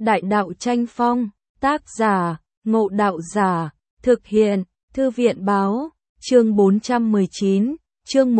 Đại đạo tranh phong, tác giả, Ngộ Đạo Giả, thực hiện, Thư viện báo, chương 419, chương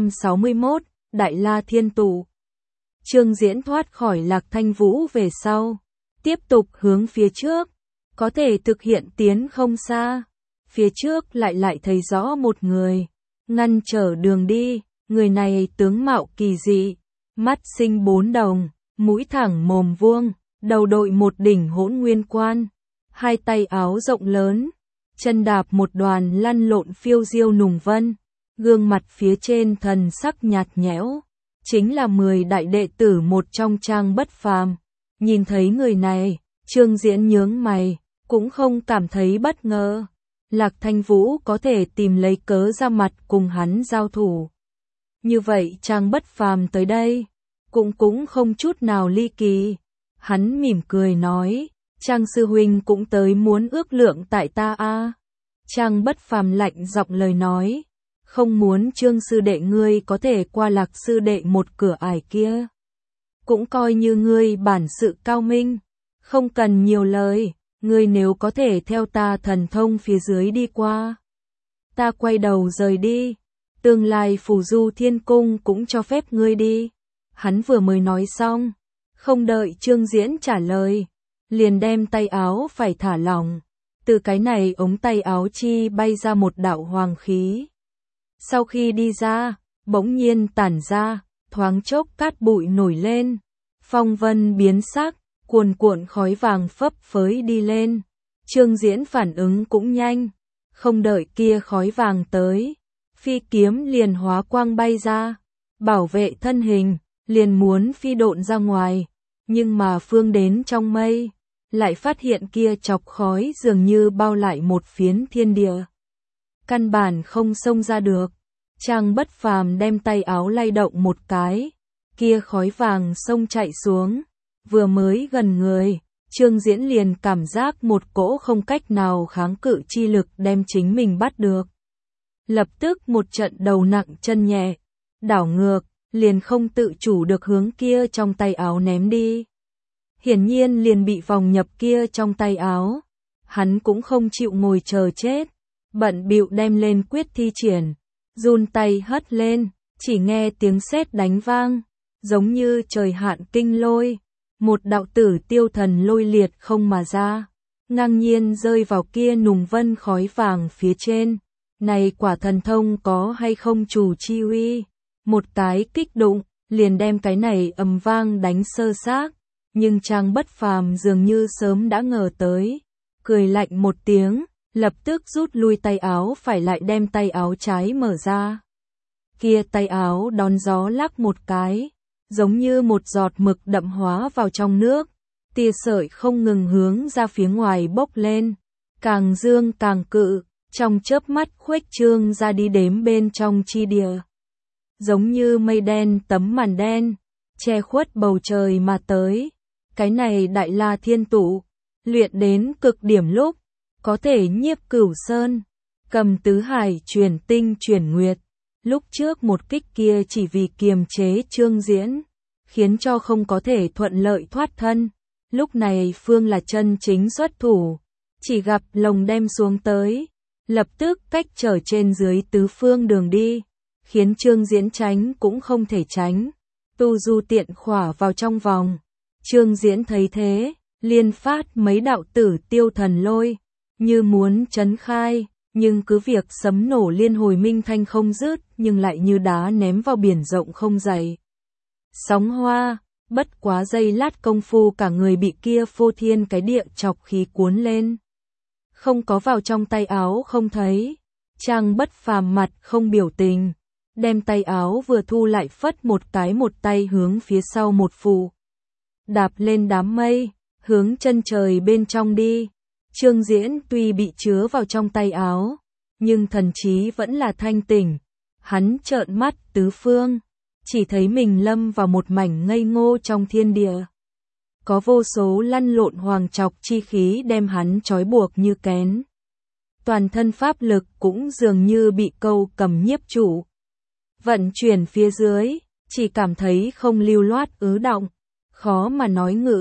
161, Đại La Thiên Tụ. Trương Diễn thoát khỏi Lạc Thanh Vũ về sau, tiếp tục hướng phía trước, có thể thực hiện tiến không xa. Phía trước lại thấy rõ một người, ngăn trở đường đi, người này tướng mạo kỳ dị, mắt sinh 4 đồng, mũi thẳng mồm vuông, đầu đội một đỉnh hỗn nguyên quan, hai tay áo rộng lớn, chân đạp một đoàn lăn lộn phiêu diêu nùng vân, gương mặt phía trên thần sắc nhạt nhẽo, chính là 10 đại đệ tử một trong Trang Bất Phàm. Nhìn thấy người này, Trương Diễn nhướng mày, cũng không cảm thấy bất ngờ. Lạc Thanh Vũ có thể tìm lấy cớ ra mặt cùng hắn giao thủ. Như vậy Trang Bất Phàm tới đây, cũng không chút nào ly kỳ. Hắn mỉm cười nói, Trang sư huynh cũng tới muốn ước lượng tại ta a. Trang Bất Phàm lạnh giọng lời nói, không muốn Trương sư đệ ngươi có thể qua Lạc sư đệ một cửa ải kia. Cũng coi như ngươi bản sự cao minh, không cần nhiều lời, ngươi nếu có thể theo ta thần thông phía dưới đi qua. Ta quay đầu rời đi, tương lai phù du thiên cung cũng cho phép ngươi đi. Hắn vừa mới nói xong, không đợi Trương Diễn trả lời, liền đem tay áo phải thả lỏng, từ cái này ống tay áo chi bay ra một đạo hoàng khí. Sau khi đi ra, bỗng nhiên tản ra, thoáng chốc cát bụi nổi lên, phong vân biến sắc, cuồn cuộn khói vàng phấp phới đi lên. Trương Diễn phản ứng cũng nhanh, không đợi kia khói vàng tới, phi kiếm liền hóa quang bay ra, bảo vệ thân hình, liền muốn phi độn ra ngoài, nhưng mà phương đến trong mây, lại phát hiện kia chọc khói dường như bao lại một phiến thiên địa. Căn bản không xông ra được. Trang Bất Phàm đem tay áo lay động một cái, kia khói vàng xông chạy xuống, vừa mới gần người, Trương Diễn liền cảm giác một cỗ không cách nào kháng cự chi lực đem chính mình bắt được. Lập tức một trận đầu nặng chân nhẹ, đảo ngược, liền không tự chủ được hướng kia trong tay áo ném đi. Hiển nhiên liền bị vòng nhập kia trong tay áo. Hắn cũng không chịu ngồi chờ chết, bận bịu đem lên quyết thi triển, run tay hất lên, chỉ nghe tiếng sét đánh vang, giống như trời hạn kinh lôi, một đạo tử tiêu thần lôi liệt không mà ra, ngang nhiên rơi vào kia nùng vân khói vàng phía trên. Này quả thần thông có hay không chủ chi uy, một cái kích đụng, liền đem cái này ầm vang đánh sơ xác. Nhưng Trang Bất Phàm dường như sớm đã ngờ tới, cười lạnh một tiếng, lập tức rút lui tay áo phải lại đem tay áo trái mở ra. Kia tay áo đón gió lắc một cái, giống như một giọt mực đậm hóa vào trong nước, tia sợi không ngừng hướng ra phía ngoài bốc lên, càng dương càng cự, trong chớp mắt khuếch trương ra đi đếm bên trong chi địa. Giống như mây đen tấm màn đen, che khuất bầu trời mà tới. Cái này Đại La Thiên Tụ, luyện đến cực điểm lúc, có thể nhiếp cửu sơn, cầm tứ hải truyền tinh truyền nguyệt. Lúc trước một kích kia chỉ vì kiềm chế Trương Diễn, khiến cho không có thể thuận lợi thoát thân. Lúc này phương là chân chính xuất thủ, chỉ gặp lồng đem xuống tới, lập tức cách trở trên dưới tứ phương đường đi, khiến Trương Diễn tránh cũng không thể tránh, tu du tiện khỏa vào trong vòng. Trương Diễn thấy thế, liên phát mấy đạo tử tiêu thần lôi, như muốn trấn khai, nhưng cứ việc sấm nổ liên hồi minh thanh không dứt, nhưng lại như đá ném vào biển rộng không dậy. Sóng hoa, bất quá giây lát công phu cả người bị kia phô thiên cái địa chọc khí cuốn lên. Không có vào trong tay áo không thấy, Trang Bất Phàm mặt không biểu tình, đem tay áo vừa thu lại phất một cái một tay hướng phía sau một phù. Đạp lên đám mây, hướng chân trời bên trong đi. Trương Diễn tuy bị chứa vào trong tay áo, nhưng thần trí vẫn là thanh tỉnh. Hắn trợn mắt tứ phương, chỉ thấy mình lâm vào một mảnh ngây ngô trong thiên địa. Có vô số lăn lộn hoàng trọc chi khí đem hắn trói buộc như kén. Toàn thân pháp lực cũng dường như bị câu cầm nhiếp chủ. Vận chuyển phía dưới, chỉ cảm thấy không lưu loát ứ động. Khó mà nói ngự,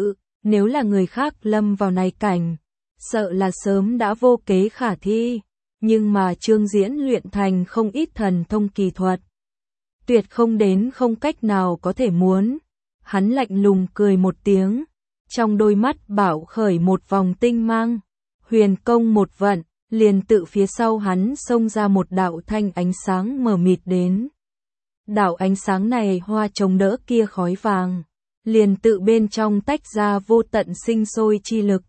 Nếu là người khác lâm vào này cảnh, sợ là sớm đã vô kế khả thi, nhưng mà Trương Diễn luyện thành không ít thần thông kỳ thuật. Tuyệt không đến không cách nào có thể muốn. Hắn lạnh lùng cười một tiếng, trong đôi mắt bảo khởi một vòng tinh mang, huyền công một vận, liền tự phía sau hắn xông ra một đạo thanh ánh sáng mờ mịt đến. Đạo ánh sáng này hoa chống đỡ kia khói vàng, liền tự bên trong tách ra vô tận sinh sôi chi lực.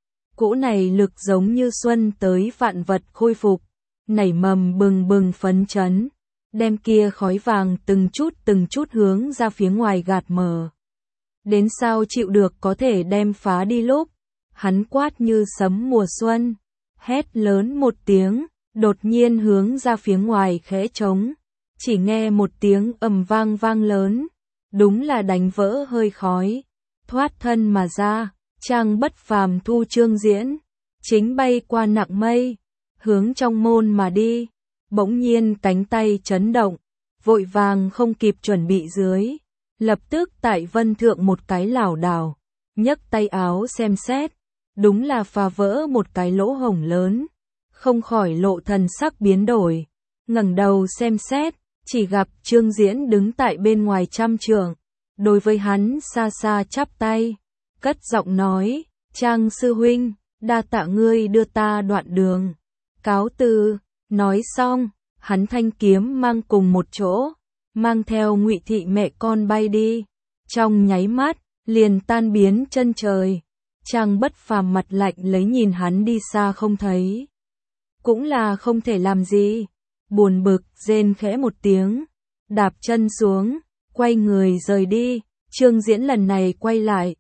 Cỗ này lực giống như xuân tới vạn vật khôi phục, nảy mầm bừng bừng phấn chấn, đem kia khói vàng từng chút hướng ra phía ngoài gạt mờ. Đến sao chịu được có thể đem phá đi lúc, hắn quát như sấm mùa xuân, hét lớn một tiếng, đột nhiên hướng ra phía ngoài khẽ trống, chỉ nghe một tiếng ầm vang vang lớn, đúng là đánh vỡ hơi khói, thoát thân mà ra, trang bất phàm thu Trương Diễn, chính bay qua nặng mây, hướng trong môn mà đi, bỗng nhiên cánh tay chấn động, vội vàng không kịp chuẩn bị dưới, lập tức tại vân thượng một cái lảo đảo, nhấc tay áo xem xét, đúng là phá vỡ một cái lỗ hổng lớn, không khỏi lộ thần sắc biến đổi, ngẩng đầu xem xét, chỉ gặp Trương Diễn đứng tại bên ngoài trăm trượng, đối với hắn xa xa chắp tay, cất giọng nói, Trang sư huynh, đa tạ ngươi đưa ta đoạn đường, cáo từ. Nói xong, hắn thanh kiếm mang cùng một chỗ, mang theo Ngụy thị mẹ con bay đi, trong nháy mắt, liền tan biến chân trời. Trang bất phàm mặt lạnh lấy nhìn hắn đi xa không thấy, cũng là không thể làm gì, buồn bực rên khẽ một tiếng, đạp chân xuống, quay người rời đi. Trương Diễn lần này quay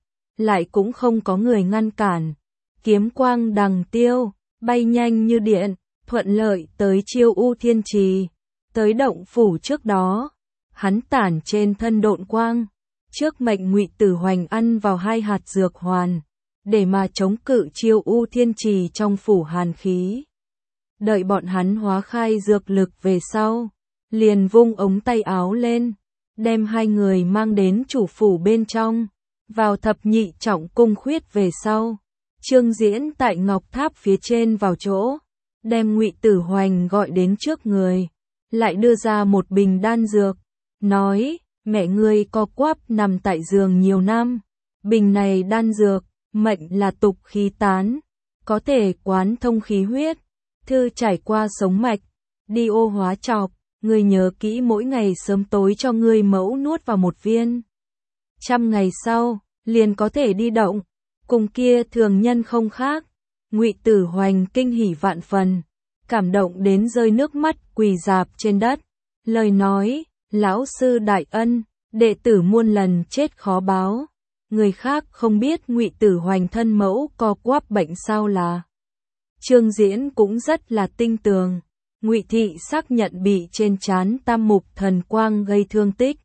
lại cũng không có người ngăn cản, kiếm quang đằng tiêu, bay nhanh như điện, thuận lợi tới Chiêu U Thiên Trì. Tới động phủ trước đó, hắn tản trên thân độn quang, trước mệnh Ngụy Tử Hoành ăn vào 2 hạt dược hoàn, để mà chống cự Chiêu U Thiên Trì trong phủ hàn khí. Đợi bọn hắn hóa khai dược lực về sau, liền vung ống tay áo lên, đem 2 người mang đến chủ phủ bên trong, vào thập nhị trọng cung khuyết về sau. Trương Diễn tại ngọc tháp phía trên vào chỗ, đem Ngụy Tử Hoành gọi đến trước người, lại đưa ra một bình đan dược, nói, mẹ ngươi co quắp nằm tại giường nhiều năm, bình này đan dược, mệnh là tục khí tán, có thể quán thông khí huyết, thư trải qua sống mạch, đi ô hóa trọc, ngươi nhớ kỹ mỗi ngày sớm tối cho ngươi mẫu nuốt vào một viên. 100 ngày sau, liền có thể đi động, cùng kia thường nhân không khác. Ngụy Tử Hoành kinh hỉ vạn phần, cảm động đến rơi nước mắt quỳ rạp trên đất, lời nói, lão sư đại ân, đệ tử muôn lần chết khó báo. Người khác không biết Ngụy Tử Hoành thân mẫu co quắp bệnh sao là. Trương Diễn cũng rất là tinh tường, Ngụy thị xác nhận bị trên trán tam mục thần quang gây thương tích.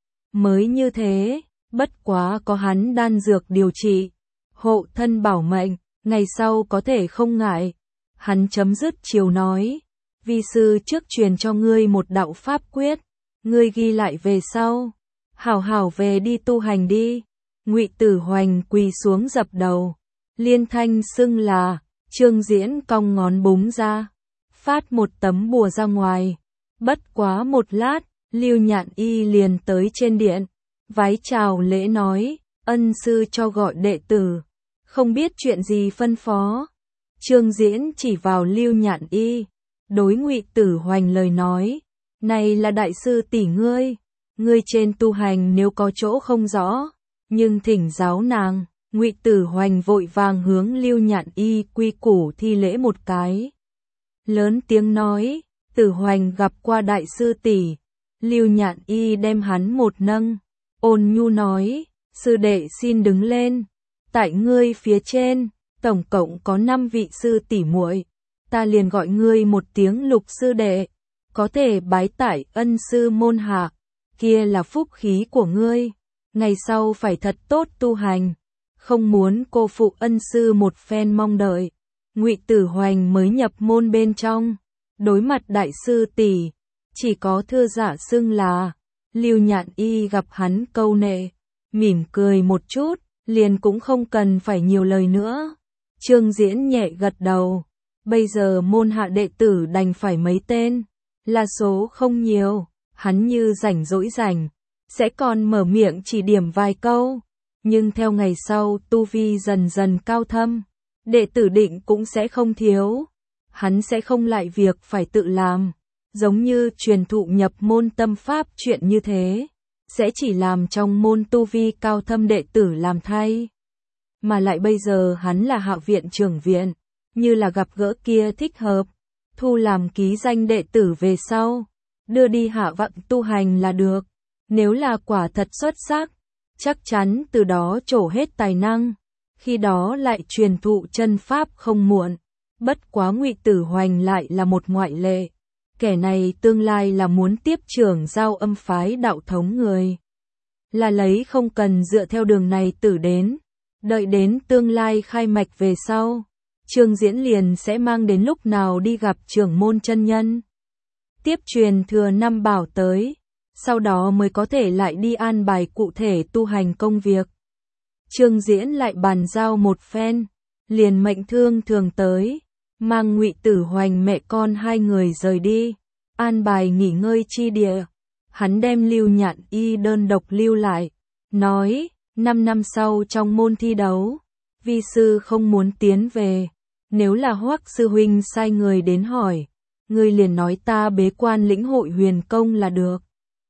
Mới như thế, bất quá có hắn đan dược điều trị, hộ thân bảo mệnh, ngày sau có thể không ngại. Hắn chấm dứt chiều nói, vi sư trước truyền cho ngươi một đạo pháp quyết, ngươi ghi lại về sau, hảo hảo về đi tu hành đi. Ngụy Tử Hoành quỳ xuống dập đầu, liên thanh xưng là. Trương Diễn cong ngón búng ra, phát một tấm bùa ra ngoài. Bất quá một lát, Lưu Nhạn Y liền tới trên điện, vái chào lễ nói, ân sư cho gọi đệ tử, không biết chuyện gì phân phó. Trương Diễn chỉ vào Lưu Nhạn Y, đối Ngụy Tử Hoành lời nói, này là đại sư tỷ ngươi trên tu hành nếu có chỗ không rõ, nhưng thỉnh giáo nàng. Ngụy Tử Hoành vội vàng hướng Lưu Nhạn Y quy củ thi lễ một cái, lớn tiếng nói, Tử Hoành gặp qua đại sư tỷ. Lưu Nhạn Y đem hắn một nâng, ôn nhu nói, sư đệ xin đứng lên, tại ngươi phía trên, tổng cộng có 5 vị sư tỷ muội, ta liền gọi ngươi một tiếng Lục sư đệ, có thể bái tại ân sư môn hạ, kia là phúc khí của ngươi, ngày sau phải thật tốt tu hành, không muốn cô phụ ân sư một phen mong đợi. Ngụy Tử Hoành mới nhập môn bên trong, đối mặt đại sư tỷ, chỉ có thưa giả xưng là. Lưu Nhạn Y gặp hắn câu nệ, mỉm cười một chút, liền cũng không cần phải nhiều lời nữa. Trương Diễn nhẹ gật đầu. Bây giờ môn hạ đệ tử đành phải mấy tên, là số không nhiều, hắn như rảnh rỗi sẽ còn mở miệng chỉ điểm vài câu. Nhưng theo ngày sau tu vi dần dần cao thâm, đệ tử định cũng sẽ không thiếu. Hắn sẽ không lại việc phải tự làm, giống như truyền thụ nhập môn tâm pháp chuyện như thế, sẽ chỉ làm trong môn tu vi cao thâm đệ tử làm thay. Mà lại bây giờ hắn là Hạ viện trưởng viện, như là gặp gỡ kia thích hợp, thu làm ký danh đệ tử về sau, đưa đi hạ vọng tu hành là được. Nếu là quả thật xuất sắc, chắc chắn từ đó trổ hết tài năng, khi đó lại truyền thụ chân pháp không muộn. Bất quá Ngụy Tử Hoành lại là một ngoại lệ. Kẻ này tương lai là muốn tiếp trưởng Giao Âm phái đạo thống người. Là lấy không cần dựa theo đường này tử đến. Đợi đến tương lai khai mạch về sau, Trương Diễn liền sẽ mang đến lúc nào đi gặp trưởng môn chân nhân. Tiếp truyền thừa năm bảo tới, sau đó mới có thể lại đi an bài cụ thể tu hành công việc. Trương Diễn lại bàn giao một phen, liền mệnh Thương Thường tới, mang Ngụy Tử Hoành mẹ con hai người rời đi, an bài nghỉ ngơi chi địa. Hắn đem Lưu Nhạn Y đơn độc lưu lại, nói, 5 năm sau trong môn thi đấu, vi sư không muốn tiến về, nếu là Hoắc sư huynh sai người đến hỏi, ngươi liền nói ta bế quan lĩnh hội huyền công là được.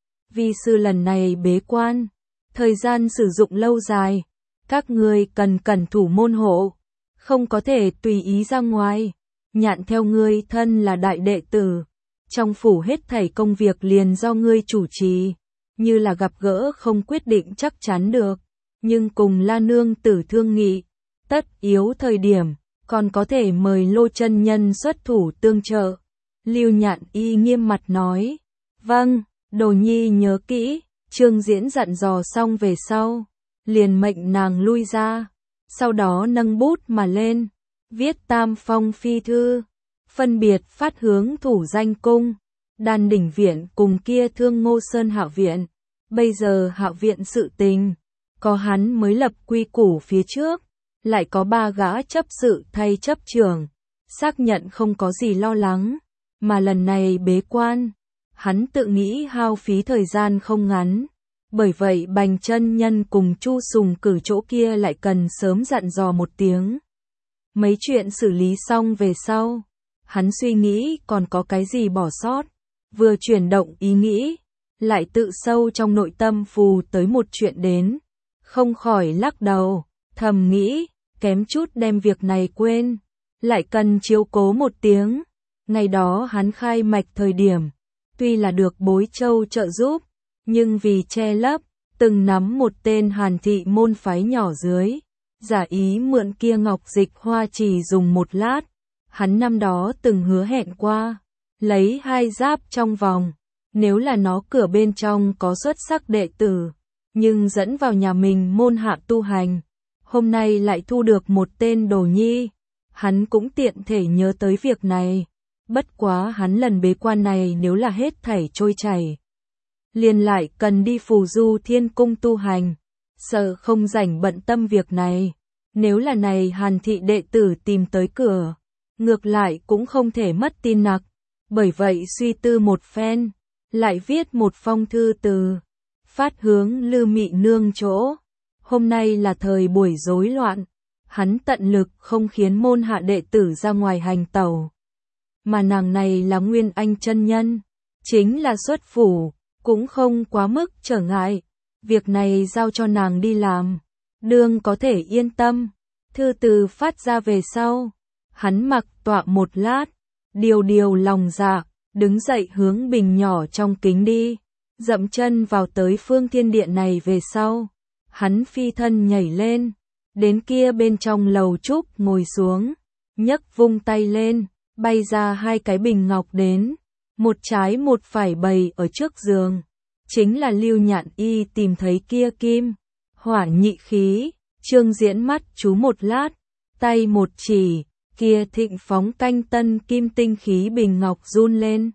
Vi sư lần này bế quan, thời gian sử dụng lâu dài, các ngươi cần cẩn thủ môn hộ, không có thể tùy ý ra ngoài. Nhạn theo ngươi thân là đại đệ tử, trong phủ hết thảy công việc liền do ngươi chủ trì, như là gặp gỡ không quyết định chắc chắn được, nhưng cùng La nương tử thương nghị, tất yếu thời điểm, còn có thể mời Lô chân nhân xuất thủ tương trợ. Lưu Nhạn Y nghiêm mặt nói, vâng, đồ nhi nhớ kỹ. Trương Diễn dặn dò xong về sau, liền mệnh nàng lui ra, sau đó nâng bút mà lên, viết Tam Phong phi thư, phân biệt phát hướng Thủ Danh cung, Đan Đỉnh viện cùng kia Thương Ngô Sơn Hạ viện. Bây giờ Hạ viện sự tình, có hắn mới lập quy củ phía trước, lại có 3 gã chấp sự thay chấp trưởng, xác nhận không có gì lo lắng, mà lần này bế quan, hắn tự nghĩ hao phí thời gian không ngắn. Bởi vậy Bành chân nhân cùng Chu Sùng cử chỗ kia lại cần sớm dặn dò một tiếng. Mấy chuyện xử lý xong về sau, hắn suy nghĩ còn có cái gì bỏ sót, vừa chuyển động ý nghĩ, lại tự sâu trong nội tâm phù tới một chuyện đến, không khỏi lắc đầu, thầm nghĩ, kém chút đem việc này quên, lại cần chiếu cố một tiếng. Ngày đó hắn khai mạch thời điểm, tuy là được Bối Châu trợ giúp, nhưng vì che lấp, từng nắm một tên Hàn thị môn phái nhỏ dưới, giả ý mượn kia ngọc dịch hoa chỉ dùng một lát. Hắn năm đó từng hứa hẹn qua, lấy 2 giáp trong vòng, nếu là nó cửa bên trong có xuất sắc đệ tử, nhưng dẫn vào nhà mình môn hạ tu hành. Hôm nay lại thu được một tên đồ nhi, hắn cũng tiện thể nhớ tới việc này. Bất quá hắn lần bế quan này nếu là hết thảy trôi chảy, liền lại cần đi Phù Du Thiên Cung tu hành, sợ không rảnh bận tâm việc này. Nếu là này Hàn thị đệ tử tìm tới cửa, ngược lại cũng không thể mất tin nặc. Bởi vậy suy tư một phen, lại viết một phong thư từ, phát hướng Lư Mị nương chỗ. Hôm nay là thời buổi rối loạn, hắn tận lực không khiến môn hạ đệ tử ra ngoài hành tẩu. Mà nàng này là Nguyên Anh chân nhân, chính là xuất phủ, cũng không quá mức trở ngại. Việc này giao cho nàng đi làm, đương có thể yên tâm. Thư từ phát ra về sau, hắn mặc tọa một lát, điều lòng dạ, đứng dậy hướng bình nhỏ trong kính đi, dậm chân vào tới Phương Thiên Điện này về sau. Hắn phi thân nhảy lên, đến kia bên trong lầu trúc ngồi xuống, nhấc vung tay lên, bay ra 2 cái bình ngọc đến, một trái một phải bày ở trước giường. Chính là Lưu Nhạn Y tìm thấy kia kim, hỏa nhị khí. Trương Diễn mắt chú một lát, tay một chỉ, kia thịnh phóng canh tân kim tinh khí bình ngọc run lên.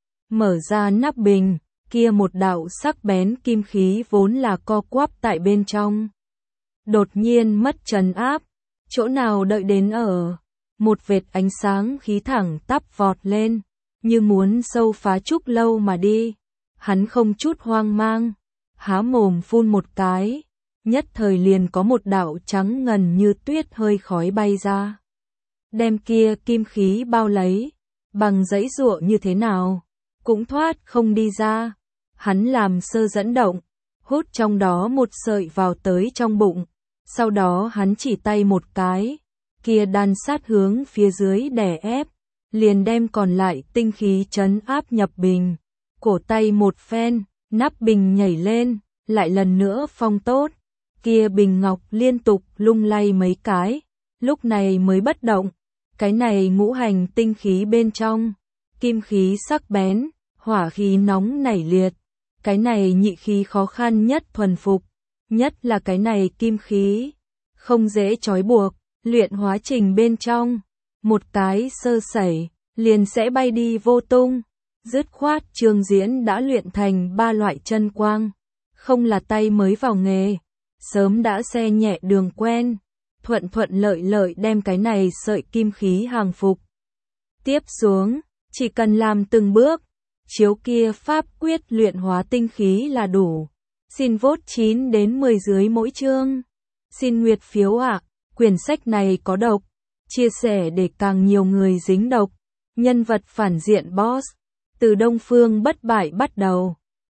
Mở ra nắp bình, kia một đạo sắc bén kim khí vốn là co quắp tại bên trong. đột nhiên mất trấn áp, chỗ nào đợi đến ở. Một vệt ánh sáng khí thẳng tắp vọt lên, như muốn sâu phá trúc lâu mà đi. Hắn không chút hoang mang, há mồm phun một cái, nhất thời liền có một đạo trắng ngần như tuyết hơi khói bay ra. Đem kia kim khí bao lấy, bằng giãy giụa như thế nào, cũng thoát không đi ra. Hắn làm sơ dẫn động, hút trong đó một sợi vào tới trong bụng, sau đó hắn chỉ tay một cái, kia đan sát hướng phía dưới đè ép, liền đem còn lại tinh khí trấn áp nhập bình. Cổ tay một phen, nắp bình nhảy lên, lại lần nữa phong tốt, kia bình ngọc liên tục lung lay mấy cái, lúc này mới bất động. Cái này ngũ hành tinh khí bên trong, kim khí sắc bén, hỏa khí nóng nảy liệt, cái này nhị khí khó khăn nhất thuần phục, nhất là cái này kim khí, không dễ trói buộc, luyện hóa trình bên trong, một cái sơ sẩy, liền sẽ bay đi vô tung. Dứt khoát Trương Diễn đã luyện thành 3 loại chân quang, không là tay mới vào nghề, sớm đã xe nhẹ đường quen, thuận thuận lợi lợi đem cái này sợi kim khí hàng phục. Tiếp xuống, chỉ cần làm từng bước, chiếu kia pháp quyết luyện hóa tinh khí là đủ. Xin vote 9 đến 10 dưới mỗi chương. Xin nguyệt phiếu ạ, quyển sách này có độc, chia sẻ để càng nhiều người dính độc. Nhân vật phản diện boss, từ Đông Phương bất bại bắt đầu.